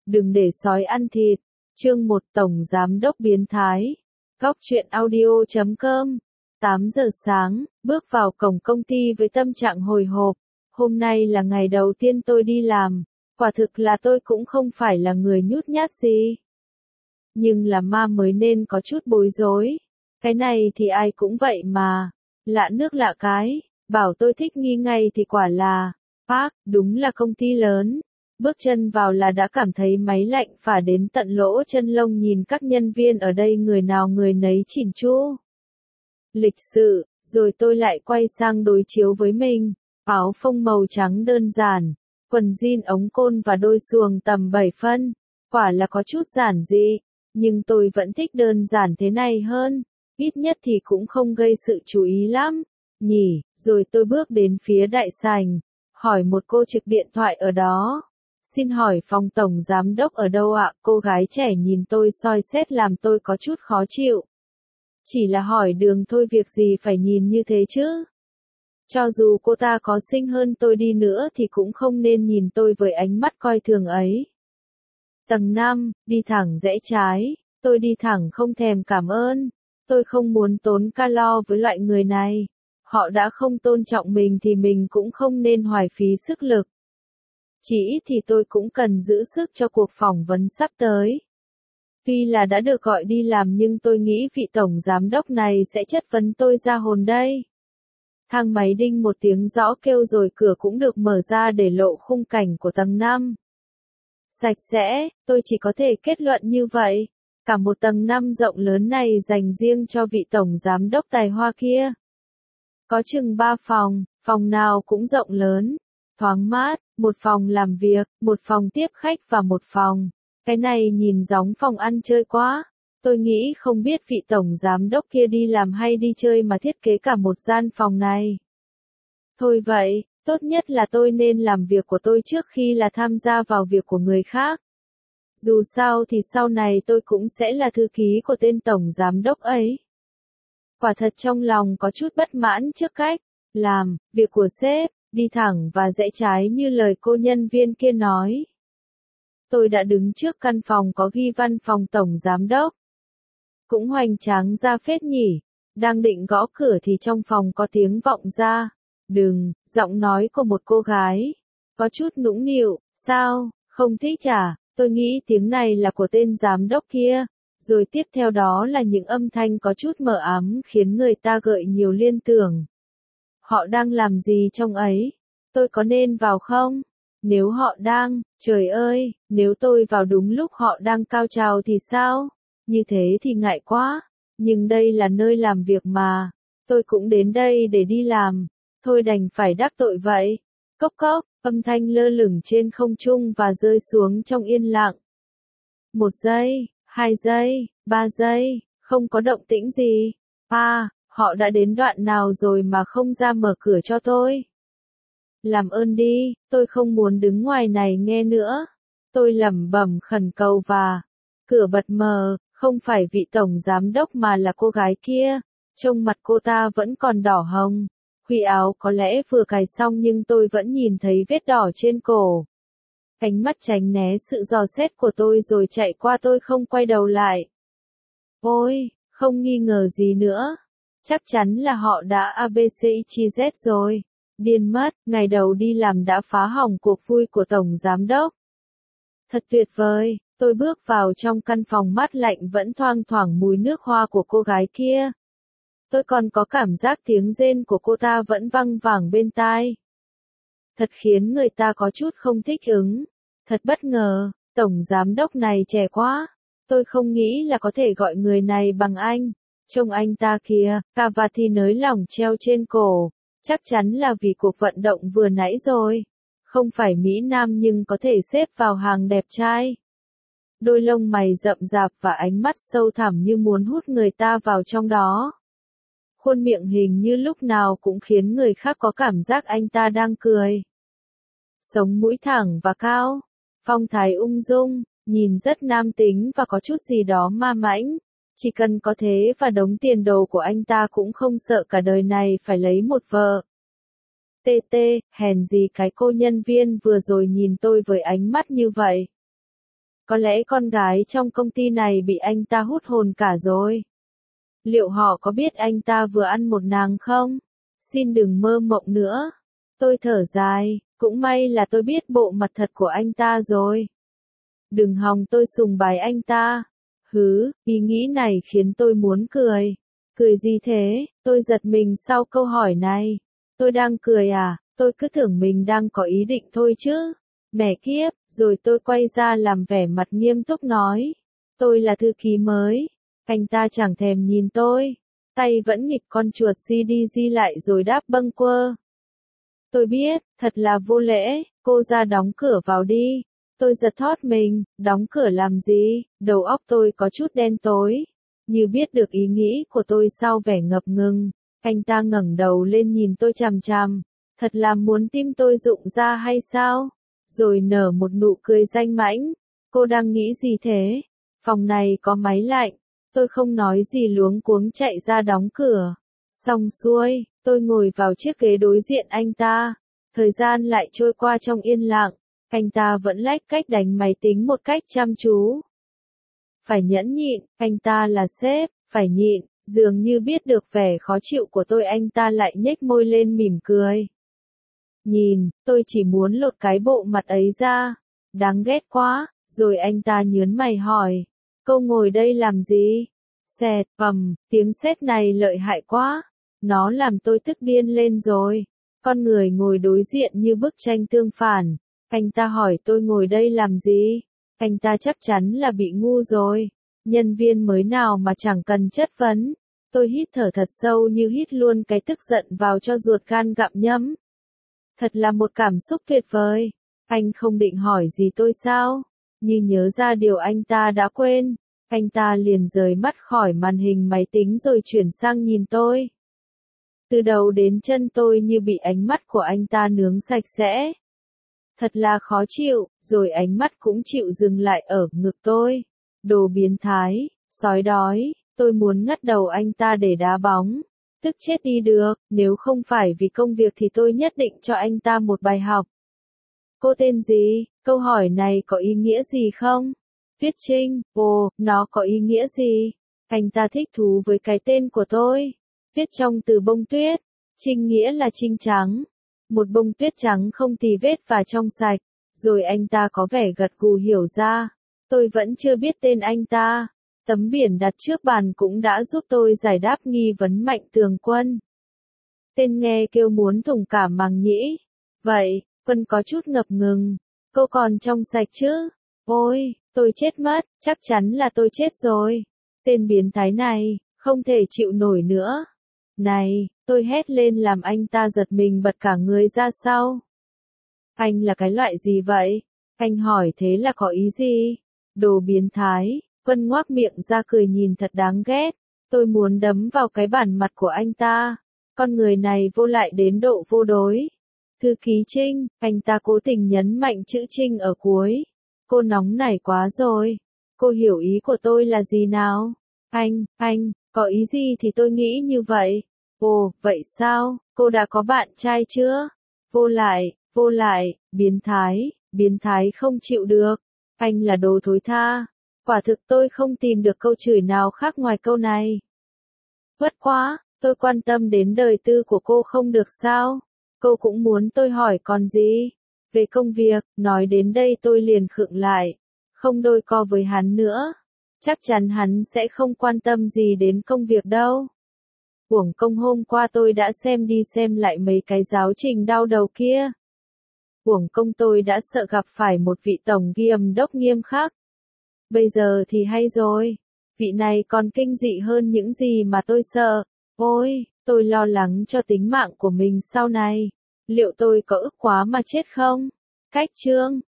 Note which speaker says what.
Speaker 1: Đừng để sói ăn thịt. Chương 1 Tổng Giám đốc biến thái. Góc truyện audio.com 8 giờ sáng, bước vào cổng công ty với tâm trạng hồi hộp. Hôm nay là ngày đầu tiên tôi đi làm. Quả thực là tôi cũng không phải là người nhút nhát gì. Nhưng là ma mới nên có chút bối rối. Cái này thì ai cũng vậy mà. Lạ nước lạ cái. Bảo tôi thích nghi ngay thì quả là Park, đúng là công ty lớn. Bước chân vào là đã cảm thấy máy lạnh phả đến tận lỗ chân lông, nhìn các nhân viên ở đây người nào người nấy chỉn chu. Lịch sự, rồi tôi lại quay sang đối chiếu với mình. Áo phông màu trắng đơn giản, quần jean ống côn và đôi xuồng tầm 7 phân. Quả là có chút giản dị, nhưng tôi vẫn thích đơn giản thế này hơn. Ít nhất thì cũng không gây sự chú ý lắm. Nhỉ, rồi tôi bước đến phía đại sảnh, hỏi một cô trực điện thoại ở đó. Xin hỏi phòng tổng giám đốc ở đâu ạ? Cô gái trẻ nhìn tôi soi xét làm tôi có chút khó chịu. Chỉ là hỏi đường thôi, việc gì phải nhìn như thế chứ? Cho dù cô ta có xinh hơn tôi đi nữa thì cũng không nên nhìn tôi với ánh mắt coi thường ấy. Tầng 5, đi thẳng rẽ trái. Tôi đi thẳng không thèm cảm ơn. Tôi không muốn tốn calo với loại người này. Họ đã không tôn trọng mình thì mình cũng không nên hoài phí sức lực. Chỉ ít thì tôi cũng cần giữ sức cho cuộc phỏng vấn sắp tới. Tuy là đã được gọi đi làm nhưng tôi nghĩ vị tổng giám đốc này sẽ chất vấn tôi ra hồn đây. Thang máy đinh một tiếng rõ kêu rồi cửa cũng được mở ra để lộ khung cảnh của tầng 5. Sạch sẽ, tôi chỉ có thể kết luận như vậy. Cả một tầng 5 rộng lớn này dành riêng cho vị tổng giám đốc tài hoa kia. Có chừng 3 phòng, phòng nào cũng rộng lớn, thoáng mát, một phòng làm việc, một phòng tiếp khách và một phòng. Cái này nhìn giống phòng ăn chơi quá. Tôi nghĩ không biết vị tổng giám đốc kia đi làm hay đi chơi mà thiết kế cả một gian phòng này. Thôi vậy, tốt nhất là tôi nên làm việc của tôi trước khi là tham gia vào việc của người khác. Dù sao thì sau này tôi cũng sẽ là thư ký của tên tổng giám đốc ấy. Quả thật trong lòng có chút bất mãn trước cách làm việc của sếp, đi thẳng và rẽ trái như lời cô nhân viên kia nói. Tôi đã đứng trước căn phòng có ghi văn phòng tổng giám đốc. Cũng hoành tráng ra phết nhỉ. Đang định gõ cửa thì trong phòng có tiếng vọng ra. Đừng, giọng nói của một cô gái. Có chút nũng nịu, sao, không thích à? Tôi nghĩ tiếng này là của tên giám đốc kia. Rồi tiếp theo đó là những âm thanh có chút mờ ám khiến người ta gợi nhiều liên tưởng. Họ đang làm gì trong ấy? Tôi có nên vào không? Nếu họ đang, trời ơi, nếu tôi vào đúng lúc họ đang cao trào thì sao? Như thế thì ngại quá. Nhưng đây là nơi làm việc mà. Tôi cũng đến đây để đi làm. Thôi đành phải đắc tội vậy. Cốc cốc, âm thanh lơ lửng trên không trung và rơi xuống trong yên lặng. 1 giây, 2 giây, 3 giây, không có động tĩnh gì. Họ đã đến đoạn nào rồi mà không ra mở cửa cho tôi? Làm ơn đi, tôi không muốn đứng ngoài này nghe nữa. Tôi lẩm bẩm khẩn cầu và cửa bật mở, không phải vị tổng giám đốc mà là cô gái kia. Trông mặt cô ta vẫn còn đỏ hồng. Khuy áo có lẽ vừa cài xong nhưng tôi vẫn nhìn thấy vết đỏ trên cổ. Ánh mắt tránh né sự dò xét của tôi rồi chạy qua, tôi không quay đầu lại. Ôi, không nghi ngờ gì nữa. Chắc chắn là họ đã ABCZ rồi. Điên mất, ngày đầu đi làm đã phá hỏng cuộc vui của tổng giám đốc. Thật tuyệt vời, tôi bước vào trong căn phòng mát lạnh vẫn thoang thoảng mùi nước hoa của cô gái kia. Tôi còn có cảm giác tiếng rên của cô ta vẫn văng vẳng bên tai. Thật khiến người ta có chút không thích ứng. Thật bất ngờ, tổng giám đốc này trẻ quá. Tôi không nghĩ là có thể gọi người này bằng anh. Trông anh ta kìa, cà vạt thì nới lỏng treo trên cổ. Chắc chắn là vì cuộc vận động vừa nãy rồi. Không phải Mỹ Nam nhưng có thể xếp vào hàng đẹp trai. Đôi lông mày rậm rạp và ánh mắt sâu thẳm như muốn hút người ta vào trong đó. Khuôn miệng hình như lúc nào cũng khiến người khác có cảm giác anh ta đang cười. Sống mũi thẳng và cao. Phong thái ung dung, nhìn rất nam tính và có chút gì đó ma mãnh. Chỉ cần có thế và đống tiền đồ của anh ta cũng không sợ cả đời này phải lấy một vợ. Hèn gì cái cô nhân viên vừa rồi nhìn tôi với ánh mắt như vậy. Có lẽ con gái trong công ty này bị anh ta hút hồn cả rồi. Liệu họ có biết anh ta vừa ăn một nàng không? Xin đừng mơ mộng nữa. Tôi thở dài, cũng may là tôi biết bộ mặt thật của anh ta rồi. Đừng hòng tôi sùng bái anh ta. Hứ, ý nghĩ này khiến tôi muốn cười. Cười gì thế? Tôi giật mình sau câu hỏi này. Tôi đang cười à? Tôi cứ tưởng mình đang có ý định thôi chứ. Mẹ kiếp, rồi tôi quay ra làm vẻ mặt nghiêm túc nói. Tôi là thư ký mới. Anh ta chẳng thèm nhìn tôi. Tay vẫn nghịch con chuột di đi di lại rồi đáp bâng quơ. Tôi biết, thật là vô lễ, cô ra đóng cửa vào đi. Tôi giật thót mình, đóng cửa làm gì? Đầu óc tôi có chút đen tối. Như biết được ý nghĩ của tôi sau vẻ ngập ngừng, anh ta ngẩng đầu lên nhìn tôi chằm chằm. Thật là muốn tim tôi rụng ra hay sao? Rồi nở một nụ cười danh mãnh. Cô đang nghĩ gì thế? Phòng này có máy lạnh. Tôi không nói gì luống cuống chạy ra đóng cửa. Xong xuôi, tôi ngồi vào chiếc ghế đối diện anh ta. Thời gian lại trôi qua trong yên lặng. Anh ta vẫn lách cách đánh máy tính một cách chăm chú. Phải nhẫn nhịn, anh ta là sếp, phải nhịn. Dường như biết được vẻ khó chịu của tôi, anh ta lại nhếch môi lên mỉm cười. Nhìn, tôi chỉ muốn lột cái bộ mặt ấy ra. Đáng ghét quá. Rồi anh ta nhớn mày hỏi. Cô ngồi đây làm gì? Xẹt, tiếng sét này lợi hại quá. Nó làm tôi tức điên lên rồi. Con người ngồi đối diện như bức tranh tương phản. Anh ta hỏi tôi ngồi đây làm gì? Anh ta chắc chắn là bị ngu rồi. Nhân viên mới nào mà chẳng cần chất vấn. Tôi hít thở thật sâu như hít luôn cái tức giận vào cho ruột gan gặm nhấm. Thật là một cảm xúc tuyệt vời. Anh không định hỏi gì tôi sao? Như nhớ ra điều anh ta đã quên. Anh ta liền rời mắt khỏi màn hình máy tính rồi chuyển sang nhìn tôi. Từ đầu đến chân tôi như bị ánh mắt của anh ta nướng sạch sẽ. Thật là khó chịu, rồi ánh mắt cũng chịu dừng lại ở ngực tôi. Đồ biến thái, sói đói, tôi muốn ngắt đầu anh ta để đá bóng. Tức chết đi được, nếu không phải vì công việc thì tôi nhất định cho anh ta một bài học. Cô tên gì? Câu hỏi này có ý nghĩa gì không? Tuyết Trinh, ồ, nó có ý nghĩa gì? Anh ta thích thú với cái tên của tôi. Tuyết trong từ bông tuyết, Trinh nghĩa là trinh trắng. Một bông tuyết trắng không tì vết và trong sạch. Rồi anh ta có vẻ gật gù hiểu ra. Tôi vẫn chưa biết tên anh ta. Tấm biển đặt trước bàn cũng đã giúp tôi giải đáp nghi vấn Mạnh Tường Quân. Tên nghe kêu muốn thủng cả màng nhĩ. Vậy, Quân có chút ngập ngừng. Cô còn trong sạch chứ? Ôi, tôi chết mất, chắc chắn là tôi chết rồi. Tên biến thái này, không thể chịu nổi nữa. Này, tôi hét lên làm anh ta giật mình bật cả người ra sau. Anh là cái loại gì vậy? Anh hỏi thế là có ý gì? Đồ biến thái. Quân ngoác miệng ra cười nhìn thật đáng ghét. Tôi muốn đấm vào cái bản mặt của anh ta. Con người này vô lại đến độ vô đối. Thư ký Trinh, anh ta cố tình nhấn mạnh chữ Trinh ở cuối. Cô nóng nảy quá rồi. Cô hiểu ý của tôi là gì nào? Anh, có ý gì thì tôi nghĩ như vậy. Ồ, vậy sao? Cô đã có bạn trai chưa? Vô lại, biến thái không chịu được. Anh là đồ thối tha. Quả thực tôi không tìm được câu chửi nào khác ngoài câu này. Bất quá, tôi quan tâm đến đời tư của cô không được sao? Cô cũng muốn tôi hỏi còn gì? Về công việc, nói đến đây tôi liền khựng lại. Không đôi co với hắn nữa. Chắc chắn hắn sẽ không quan tâm gì đến công việc đâu. Uổng công hôm qua tôi đã xem đi xem lại mấy cái giáo trình đau đầu kia. Uổng công tôi đã sợ gặp phải một vị tổng giám đốc nghiêm khắc. Bây giờ thì hay rồi. Vị này còn kinh dị hơn những gì mà tôi sợ. Ôi, tôi lo lắng cho tính mạng của mình sau này. Liệu tôi có ức quá mà chết không? Cách chương